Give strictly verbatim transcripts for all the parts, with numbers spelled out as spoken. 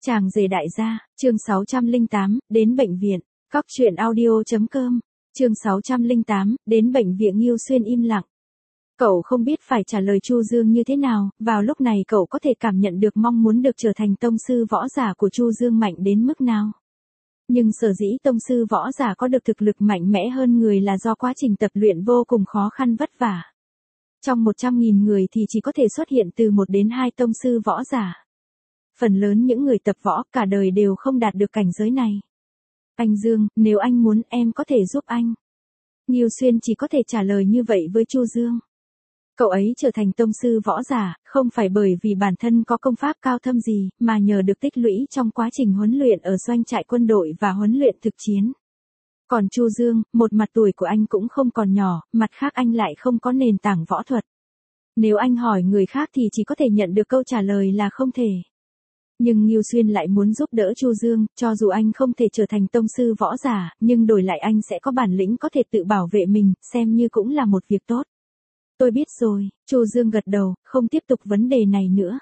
Chàng rể đại gia, chương sáu trăm lẻ tám, đến bệnh viện. Cóc truyện audio.com, chương sáu trăm lẻ tám, đến bệnh viện. Ngưu Xuyên im lặng. Cậu không biết phải trả lời Chu Dương như thế nào, vào lúc này cậu có thể cảm nhận được mong muốn được trở thành tông sư võ giả của Chu Dương mạnh đến mức nào. Nhưng sở dĩ tông sư võ giả có được thực lực mạnh mẽ hơn người là do quá trình tập luyện vô cùng khó khăn vất vả. Trong một trăm nghìn người thì chỉ có thể xuất hiện từ một đến hai tông sư võ giả. Phần lớn những người tập võ cả đời đều không đạt được cảnh giới này. Anh Dương, nếu anh muốn em có thể giúp anh. Ngưu Xuyên chỉ có thể trả lời như vậy với Chu Dương. Cậu ấy trở thành tông sư võ giả, không phải bởi vì bản thân có công pháp cao thâm gì, mà nhờ được tích lũy trong quá trình huấn luyện ở doanh trại quân đội và huấn luyện thực chiến. Còn Chu Dương, một mặt tuổi của anh cũng không còn nhỏ, mặt khác anh lại không có nền tảng võ thuật. Nếu anh hỏi người khác thì chỉ có thể nhận được câu trả lời là không thể. Nhưng Ngưu Xuyên lại muốn giúp đỡ Chu Dương, cho dù anh không thể trở thành tông sư võ giả, nhưng đổi lại anh sẽ có bản lĩnh có thể tự bảo vệ mình, xem như cũng là một việc tốt. Tôi biết rồi, Chu Dương gật đầu, không tiếp tục vấn đề này nữa.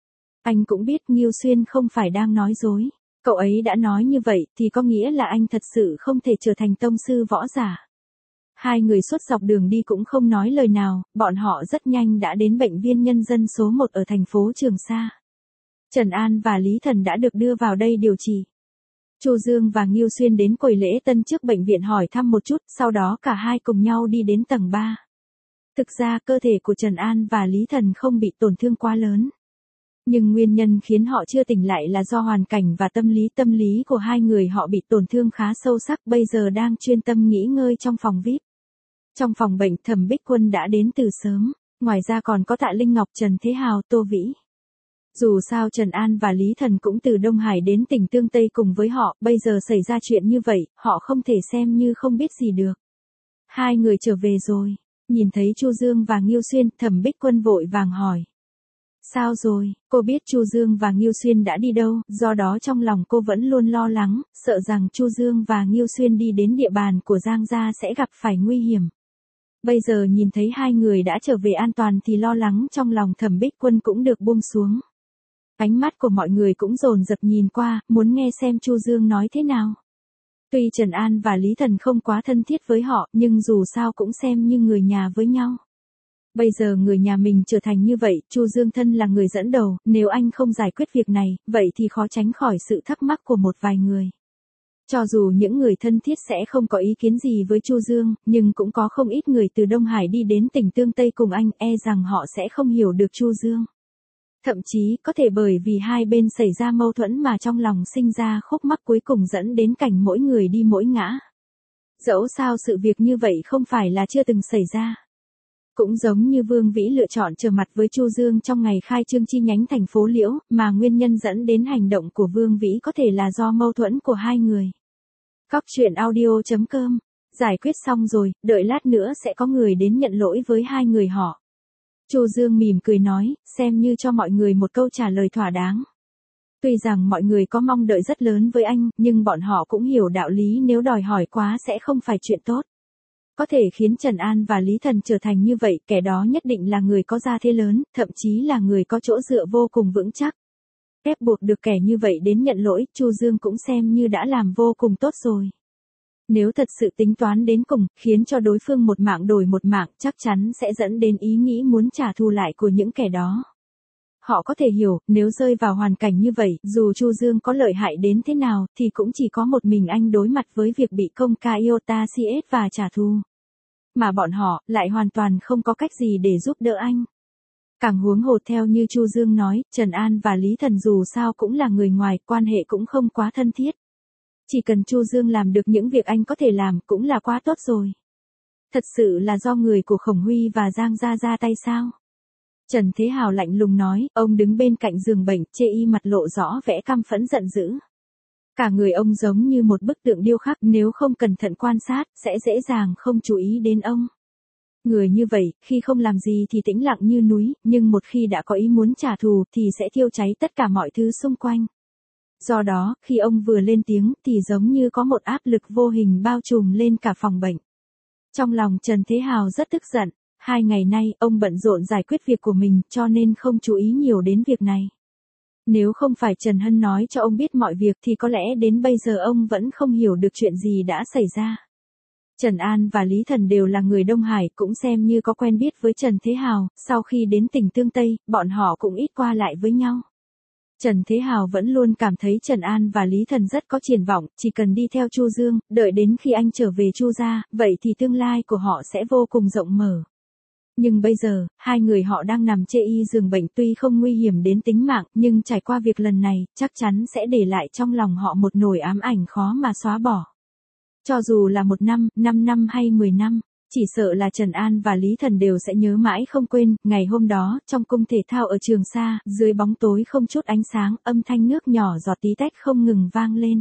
Anh cũng biết Ngưu Xuyên không phải đang nói dối. Cậu ấy đã nói như vậy thì có nghĩa là anh thật sự không thể trở thành tông sư võ giả. Hai người suốt dọc đường đi cũng không nói lời nào, bọn họ rất nhanh đã đến bệnh viện nhân dân số một ở thành phố Trường Sa. Trần An và Lý Thần đã được đưa vào đây điều trị. Chu Dương và Ngưu Xuyên đến quầy lễ tân trước bệnh viện hỏi thăm một chút, sau đó cả hai cùng nhau đi đến tầng ba. Thực ra cơ thể của Trần An và Lý Thần không bị tổn thương quá lớn. Nhưng nguyên nhân khiến họ chưa tỉnh lại là do hoàn cảnh và tâm lý tâm lý của hai người họ bị tổn thương khá sâu sắc, bây giờ đang chuyên tâm nghỉ ngơi trong phòng vi ai pi. Trong phòng bệnh Thẩm Bích Quân đã đến từ sớm, ngoài ra còn có Tạ Linh Ngọc, Trần Thế Hào, Tô Vĩ. Dù sao Trần An và Lý Thần cũng từ Đông Hải đến tỉnh Tương Tây cùng với họ, bây giờ xảy ra chuyện như vậy, họ không thể xem như không biết gì được. Hai người trở về rồi, nhìn thấy Chu Dương và Ngưu Xuyên, Thẩm Bích Quân vội vàng hỏi. Sao rồi, cô biết Chu Dương và Ngưu Xuyên đã đi đâu, do đó trong lòng cô vẫn luôn lo lắng, sợ rằng Chu Dương và Ngưu Xuyên đi đến địa bàn của Giang gia sẽ gặp phải nguy hiểm. Bây giờ nhìn thấy hai người đã trở về an toàn thì lo lắng trong lòng Thẩm Bích Quân cũng được buông xuống. Ánh mắt của mọi người cũng dồn dập nhìn qua, muốn nghe xem Chu Dương nói thế nào. Tuy Trần An và Lý Thần không quá thân thiết với họ, nhưng dù sao cũng xem như người nhà với nhau. Bây giờ người nhà mình trở thành như vậy, Chu Dương thân là người dẫn đầu, nếu anh không giải quyết việc này, vậy thì khó tránh khỏi sự thắc mắc của một vài người. Cho dù những người thân thiết sẽ không có ý kiến gì với Chu Dương, nhưng cũng có không ít người từ Đông Hải đi đến tỉnh Tương Tây cùng anh, e rằng họ sẽ không hiểu được Chu Dương. Thậm chí, có thể bởi vì hai bên xảy ra mâu thuẫn mà trong lòng sinh ra khúc mắc cuối cùng dẫn đến cảnh mỗi người đi mỗi ngã. Dẫu sao sự việc như vậy không phải là chưa từng xảy ra. Cũng giống như Vương Vĩ lựa chọn trở mặt với Chu Dương trong ngày khai trương chi nhánh thành phố Liễu, mà nguyên nhân dẫn đến hành động của Vương Vĩ có thể là do mâu thuẫn của hai người. Cóc truyện audio.com, giải quyết xong rồi, đợi lát nữa sẽ có người đến nhận lỗi với hai người họ. Chu Dương mỉm cười nói, xem như cho mọi người một câu trả lời thỏa đáng. Tuy rằng mọi người có mong đợi rất lớn với anh, nhưng bọn họ cũng hiểu đạo lý nếu đòi hỏi quá sẽ không phải chuyện tốt. Có thể khiến Trần An và Lý Thần trở thành như vậy, kẻ đó nhất định là người có gia thế lớn, thậm chí là người có chỗ dựa vô cùng vững chắc. Ép buộc được kẻ như vậy đến nhận lỗi, Chu Dương cũng xem như đã làm vô cùng tốt rồi. Nếu thật sự tính toán đến cùng, khiến cho đối phương một mạng đổi một mạng, chắc chắn sẽ dẫn đến ý nghĩ muốn trả thù lại của những kẻ đó. Họ có thể hiểu, nếu rơi vào hoàn cảnh như vậy, dù Chu Dương có lợi hại đến thế nào, thì cũng chỉ có một mình anh đối mặt với việc bị công ca Iota xê ét và trả thù. Mà bọn họ, lại hoàn toàn không có cách gì để giúp đỡ anh. Càng huống hồ theo như Chu Dương nói, Trần An và Lý Thần dù sao cũng là người ngoài, quan hệ cũng không quá thân thiết. Chỉ cần Chu Dương làm được những việc anh có thể làm cũng là quá tốt rồi. Thật sự là do người của Khổng Huy và Giang gia ra tay sao? Trần Thế Hào lạnh lùng nói, ông đứng bên cạnh giường bệnh, chê y mặt lộ rõ vẻ căm phẫn giận dữ. Cả người ông giống như một bức tượng điêu khắc, nếu không cẩn thận quan sát, sẽ dễ dàng không chú ý đến ông. Người như vậy, khi không làm gì thì tĩnh lặng như núi, nhưng một khi đã có ý muốn trả thù thì sẽ thiêu cháy tất cả mọi thứ xung quanh. Do đó, khi ông vừa lên tiếng thì giống như có một áp lực vô hình bao trùm lên cả phòng bệnh. Trong lòng Trần Thế Hào rất tức giận, hai ngày nay ông bận rộn giải quyết việc của mình cho nên không chú ý nhiều đến việc này. Nếu không phải Trần Hân nói cho ông biết mọi việc thì có lẽ đến bây giờ ông vẫn không hiểu được chuyện gì đã xảy ra. Trần An và Lý Thần đều là người Đông Hải, cũng xem như có quen biết với Trần Thế Hào, sau khi đến tỉnh Tương Tây, bọn họ cũng ít qua lại với nhau. Trần Thế Hào vẫn luôn cảm thấy Trần An và Lý Thần rất có triển vọng, chỉ cần đi theo Chu Dương, đợi đến khi anh trở về Chu gia, vậy thì tương lai của họ sẽ vô cùng rộng mở. Nhưng bây giờ, hai người họ đang nằm chê y giường bệnh, tuy không nguy hiểm đến tính mạng, nhưng trải qua việc lần này, chắc chắn sẽ để lại trong lòng họ một nỗi ám ảnh khó mà xóa bỏ. Cho dù là một năm, năm năm hay mười năm, chỉ sợ là Trần An và Lý Thần đều sẽ nhớ mãi không quên. Ngày hôm đó, trong cung thể thao ở Trường Sa, dưới bóng tối không chút ánh sáng, âm thanh nước nhỏ giọt tí tách không ngừng vang lên.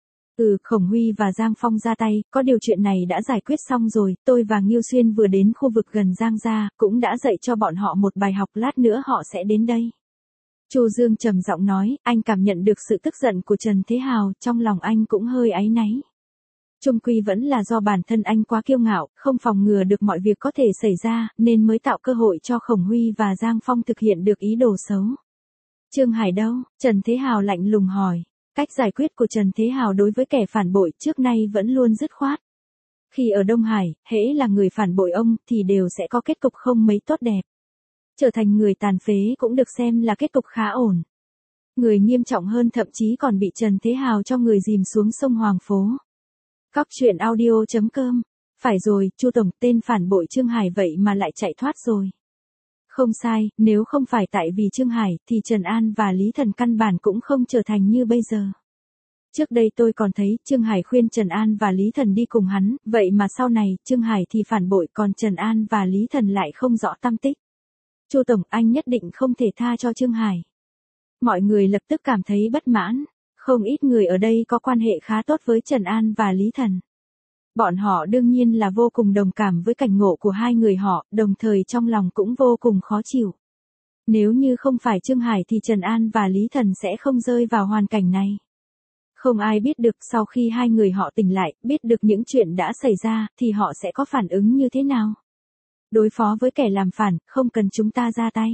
Ừ, Khổng Huy và Giang Phong ra tay, có điều chuyện này đã giải quyết xong rồi, tôi và Ngưu Xuyên vừa đến khu vực gần Giang gia, cũng đã dạy cho bọn họ một bài học, lát nữa họ sẽ đến đây. Chu Dương trầm giọng nói, anh cảm nhận được sự tức giận của Trần Thế Hào, trong lòng anh cũng hơi áy náy. Chung quy vẫn là do bản thân anh quá kiêu ngạo, không phòng ngừa được mọi việc có thể xảy ra, nên mới tạo cơ hội cho Khổng Huy và Giang Phong thực hiện được ý đồ xấu. Trương Hải đâu? Trần Thế Hào lạnh lùng hỏi. Cách giải quyết của Trần Thế Hào đối với kẻ phản bội trước nay vẫn luôn dứt khoát. Khi ở Đông Hải, hễ là người phản bội ông thì đều sẽ có kết cục không mấy tốt đẹp. Trở thành người tàn phế cũng được xem là kết cục khá ổn. Người nghiêm trọng hơn thậm chí còn bị Trần Thế Hào cho người dìm xuống sông Hoàng Phố. Cóc truyện audio chấm com. Phải rồi, Chu tổng, tên phản bội Trương Hải vậy mà lại chạy thoát rồi. Không sai, nếu không phải tại vì Trương Hải, thì Trần An và Lý Thần căn bản cũng không trở thành như bây giờ. Trước đây tôi còn thấy, Trương Hải khuyên Trần An và Lý Thần đi cùng hắn, vậy mà sau này, Trương Hải thì phản bội, còn Trần An và Lý Thần lại không rõ tăm tích. Chu tổng, anh nhất định không thể tha cho Trương Hải. Mọi người lập tức cảm thấy bất mãn. Không ít người ở đây có quan hệ khá tốt với Trần An và Lý Thần. Bọn họ đương nhiên là vô cùng đồng cảm với cảnh ngộ của hai người họ, đồng thời trong lòng cũng vô cùng khó chịu. Nếu như không phải Trương Hải thì Trần An và Lý Thần sẽ không rơi vào hoàn cảnh này. Không ai biết được sau khi hai người họ tỉnh lại, biết được những chuyện đã xảy ra, thì họ sẽ có phản ứng như thế nào. Đối phó với kẻ làm phản, không cần chúng ta ra tay.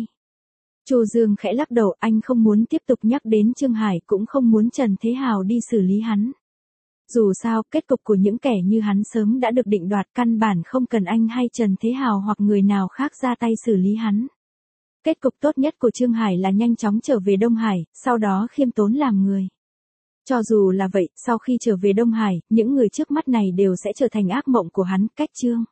Chu Dương khẽ lắc đầu, anh không muốn tiếp tục nhắc đến Trương Hải, cũng không muốn Trần Thế Hào đi xử lý hắn. Dù sao, kết cục của những kẻ như hắn sớm đã được định đoạt, căn bản không cần anh hay Trần Thế Hào hoặc người nào khác ra tay xử lý hắn. Kết cục tốt nhất của Trương Hải là nhanh chóng trở về Đông Hải, sau đó khiêm tốn làm người. Cho dù là vậy, sau khi trở về Đông Hải, những người trước mắt này đều sẽ trở thành ác mộng của hắn. Cách chương